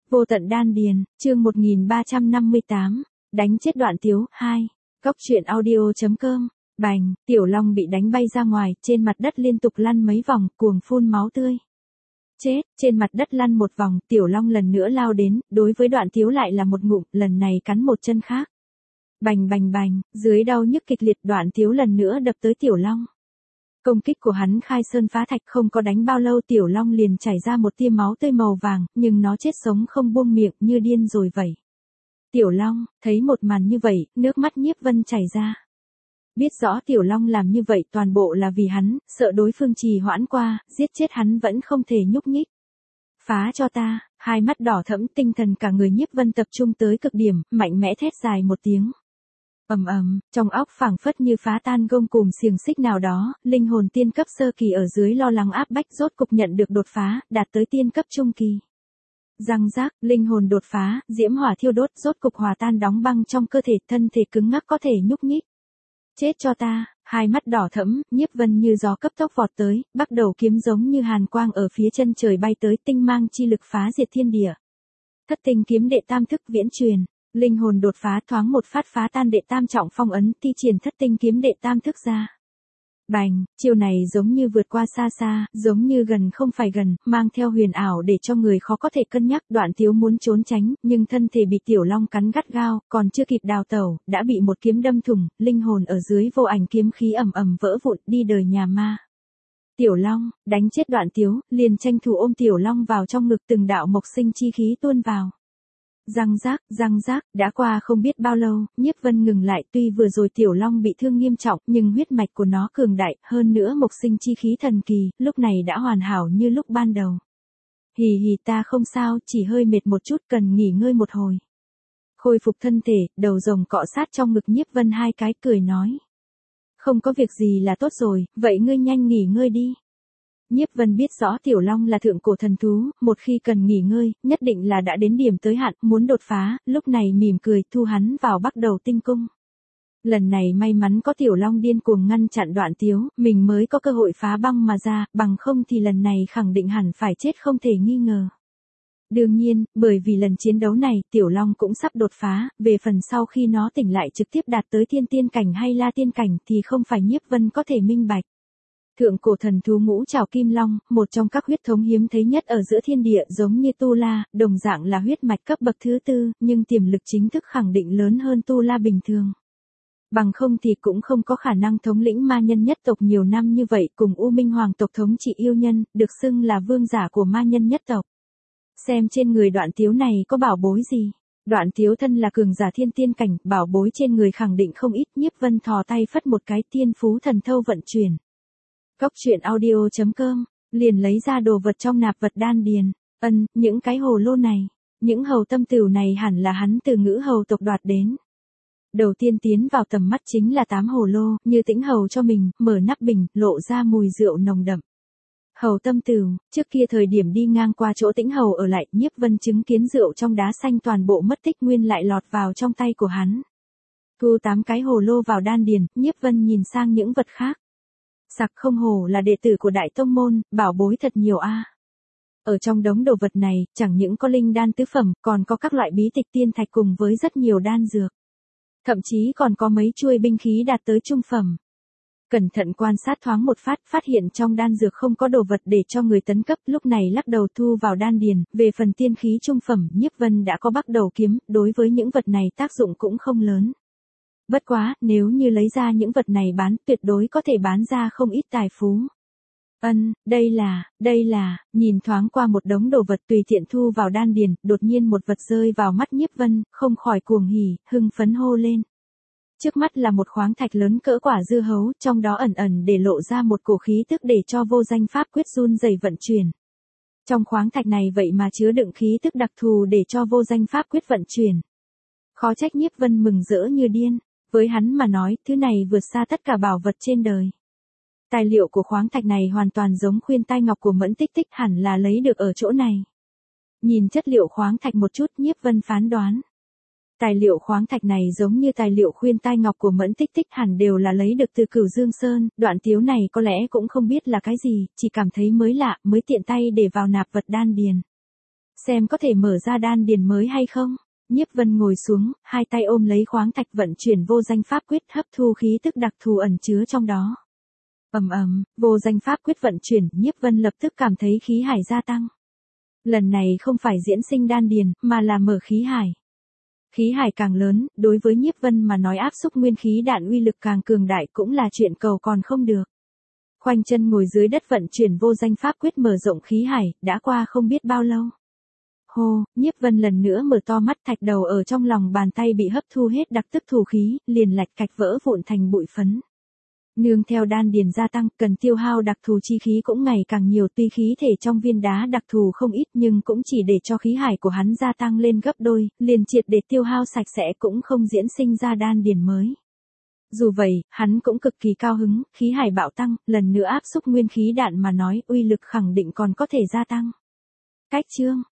Vô tận đan điền, chương 1358, đánh chết Đoạn Tiếu, 2. Góc truyện audio.com. Bành, Tiểu Long bị đánh bay ra ngoài, trên mặt đất liên tục lăn mấy vòng, cuồng phun máu tươi. Chết, trên mặt đất lăn một vòng, Tiểu Long lần nữa lao đến, đối với Đoạn Tiếu lại là một ngụm, lần này cắn một chân khác. Bành bành bành, dưới đau nhức kịch liệt, Đoạn Tiếu lần nữa đập tới Tiểu Long. Công kích của hắn khai sơn phá thạch, không có đánh bao lâu Tiểu Long liền chảy ra một tia máu tươi màu vàng, nhưng nó chết sống không buông miệng, như điên rồi vậy. Tiểu Long, thấy một màn như vậy, nước mắt Nhiếp Vân chảy ra. Biết rõ Tiểu Long làm như vậy toàn bộ là vì hắn, sợ đối phương trì hoãn qua, giết chết hắn vẫn không thể nhúc nhích. Phá cho ta, hai mắt đỏ thẫm, tinh thần cả người Nhiếp Vân tập trung tới cực điểm, mạnh mẽ thét dài một tiếng. Ầm ầm, trong óc phảng phất như phá tan gông cùm xiềng xích nào đó, linh hồn tiên cấp sơ kỳ ở dưới lo lắng áp bách rốt cục nhận được đột phá, đạt tới tiên cấp trung kỳ. Răng rác, linh hồn đột phá, diễm hỏa thiêu đốt, rốt cục hòa tan đóng băng trong cơ thể, thân thể cứng ngắc có thể nhúc nhích. Chết cho ta, hai mắt đỏ thẫm, Nhiếp Vân như gió cấp tốc vọt tới, bắt đầu kiếm giống như hàn quang ở phía chân trời bay tới, tinh mang chi lực phá diệt thiên địa. Thất tinh kiếm đệ tam thức viễn truyền. Linh hồn đột phá, thoáng một phát phá tan đệ tam trọng phong ấn, thi triển thất tinh kiếm đệ tam thức ra. Bành, chiêu này giống như vượt qua xa xa, giống như gần không phải gần, mang theo huyền ảo để cho người khó có thể cân nhắc. Đoạn Tiếu muốn trốn tránh, nhưng thân thể bị Tiểu Long cắn gắt gao, còn chưa kịp đào tẩu, đã bị một kiếm đâm thủng, linh hồn ở dưới vô ảnh kiếm khí ầm ầm vỡ vụn, đi đời nhà ma. Tiểu Long, đánh chết Đoạn Tiếu, liền tranh thủ ôm Tiểu Long vào trong ngực, từng đạo mộc sinh chi khí tuôn vào. Răng rác, đã qua không biết bao lâu, Nhiếp Vân ngừng lại, tuy vừa rồi Tiểu Long bị thương nghiêm trọng, nhưng huyết mạch của nó cường đại, hơn nữa mộc sinh chi khí thần kỳ, lúc này đã hoàn hảo như lúc ban đầu. Hì hì, ta không sao, chỉ hơi mệt một chút, cần nghỉ ngơi một hồi. Khôi phục thân thể, đầu rồng cọ sát trong ngực Nhiếp Vân hai cái, cười nói. Không có việc gì là tốt rồi, vậy ngươi nhanh nghỉ ngơi đi. Nhiếp Vân biết rõ Tiểu Long là thượng cổ thần thú, một khi cần nghỉ ngơi, nhất định là đã đến điểm tới hạn, muốn đột phá, lúc này mỉm cười thu hắn vào Bắc Đầu Tinh Cung. Lần này may mắn có Tiểu Long điên cuồng ngăn chặn Đoạn Tiếu, mình mới có cơ hội phá băng mà ra, bằng không thì lần này khẳng định hẳn phải chết không thể nghi ngờ. Đương nhiên, bởi vì lần chiến đấu này, Tiểu Long cũng sắp đột phá, về phần sau khi nó tỉnh lại trực tiếp đạt tới thiên tiên cảnh hay la tiên cảnh thì không phải Nhiếp Vân có thể minh bạch. Thượng cổ thần thú ngũ trảo kim long, một trong các huyết thống hiếm thấy nhất ở giữa thiên địa, giống như Tu La, đồng dạng là huyết mạch cấp bậc thứ tư, nhưng tiềm lực chính thức khẳng định lớn hơn Tu La bình thường. Bằng không thì cũng không có khả năng thống lĩnh ma nhân nhất tộc nhiều năm như vậy, cùng U Minh Hoàng tộc thống trị yêu nhân, được xưng là vương giả của ma nhân nhất tộc. Xem trên người Đoạn Tiếu này có bảo bối gì? Đoạn Tiếu thân là cường giả thiên tiên cảnh, bảo bối trên người khẳng định không ít. Nhiếp Vân thò tay phất một cái, tiên phú thần thâu vận chuyển. Góc truyện audio.com, liền lấy ra đồ vật trong nạp vật đan điền. Những cái hồ lô này, những hầu tâm tửu này hẳn là hắn từ Ngữ hầu tộc đoạt đến. Đầu tiên tiến vào tầm mắt chính là 8 hồ lô, như Tĩnh hầu cho mình, mở nắp bình, lộ ra mùi rượu nồng đậm. Hầu tâm tửu, trước kia thời điểm đi ngang qua chỗ Tĩnh hầu ở lại, Nhiếp Vân chứng kiến rượu trong đá xanh toàn bộ mất tích nguyên lại lọt vào trong tay của hắn. Thu 8 cái hồ lô vào đan điền, Nhiếp Vân nhìn sang những vật khác. Sặc, không hổ là đệ tử của Đại Tông Môn, bảo bối thật nhiều a. Ở trong đống đồ vật này, chẳng những có linh đan tứ phẩm, còn có các loại bí tịch tiên thạch cùng với rất nhiều đan dược. Thậm chí còn có mấy chuôi binh khí đạt tới trung phẩm. Cẩn thận quan sát thoáng một phát hiện trong đan dược không có đồ vật để cho người tấn cấp, lúc này lắc đầu thu vào đan điền. Về phần tiên khí trung phẩm, Nhiếp Vân đã có Bắc Đầu kiếm, đối với những vật này tác dụng cũng không lớn. Bất quá, nếu như lấy ra những vật này bán, tuyệt đối có thể bán ra không ít tài phú. Đây là, nhìn thoáng qua một đống đồ vật tùy tiện thu vào đan điền, đột nhiên một vật rơi vào mắt Nhiếp Vân, không khỏi cuồng hỉ, hưng phấn hô lên. Trước mắt là một khoáng thạch lớn cỡ quả dưa hấu, trong đó ẩn để lộ ra một cổ khí tức để cho vô danh pháp quyết run rẩy vận chuyển. Trong khoáng thạch này vậy mà chứa đựng khí tức đặc thù để cho vô danh pháp quyết vận chuyển. Khó trách Nhiếp Vân mừng rỡ như điên. Với hắn mà nói, thứ này vượt xa tất cả bảo vật trên đời. Tài liệu của khoáng thạch này hoàn toàn giống khuyên tai ngọc của Mẫn Tích Tích, hẳn là lấy được ở chỗ này. Nhìn chất liệu khoáng thạch một chút, Nhiếp Vân phán đoán. Tài liệu khoáng thạch này giống như tài liệu khuyên tai ngọc của Mẫn Tích Tích, hẳn đều là lấy được từ Cửu Dương Sơn. Đoạn Tiếu này có lẽ cũng không biết là cái gì, chỉ cảm thấy mới lạ, mới tiện tay để vào nạp vật đan điền. xem có thể mở ra đan điền mới hay không. Nhiếp Vân ngồi xuống, hai tay ôm lấy khoáng thạch vận chuyển vô danh pháp quyết hấp thu khí tức đặc thù ẩn chứa trong đó. Vô danh pháp quyết vận chuyển, Nhiếp Vân lập tức cảm thấy khí hải gia tăng. Lần này không phải diễn sinh đan điền, mà là mở khí hải. Khí hải càng lớn, đối với Nhiếp Vân mà nói áp xúc nguyên khí đạn uy lực càng cường đại cũng là chuyện cầu còn không được. Khoanh chân ngồi dưới đất vận chuyển vô danh pháp quyết mở rộng khí hải, đã qua không biết bao lâu. Hô, Nhiếp Vân lần nữa mở to mắt, thạch đầu ở trong lòng bàn tay bị hấp thu hết đặc tức thủ khí, liền lạch cạch vỡ vụn thành bụi phấn. Nương theo đan điền gia tăng, cần tiêu hao đặc thù chi khí cũng ngày càng nhiều, tuy khí thể trong viên đá đặc thù không ít nhưng cũng chỉ để cho khí hải của hắn gia tăng lên gấp đôi, liền triệt để tiêu hao sạch sẽ cũng không diễn sinh ra đan điền mới. Dù vậy, hắn cũng cực kỳ cao hứng, khí hải bạo tăng, lần nữa áp xúc nguyên khí đạn mà nói, uy lực khẳng định còn có thể gia tăng. Cách chương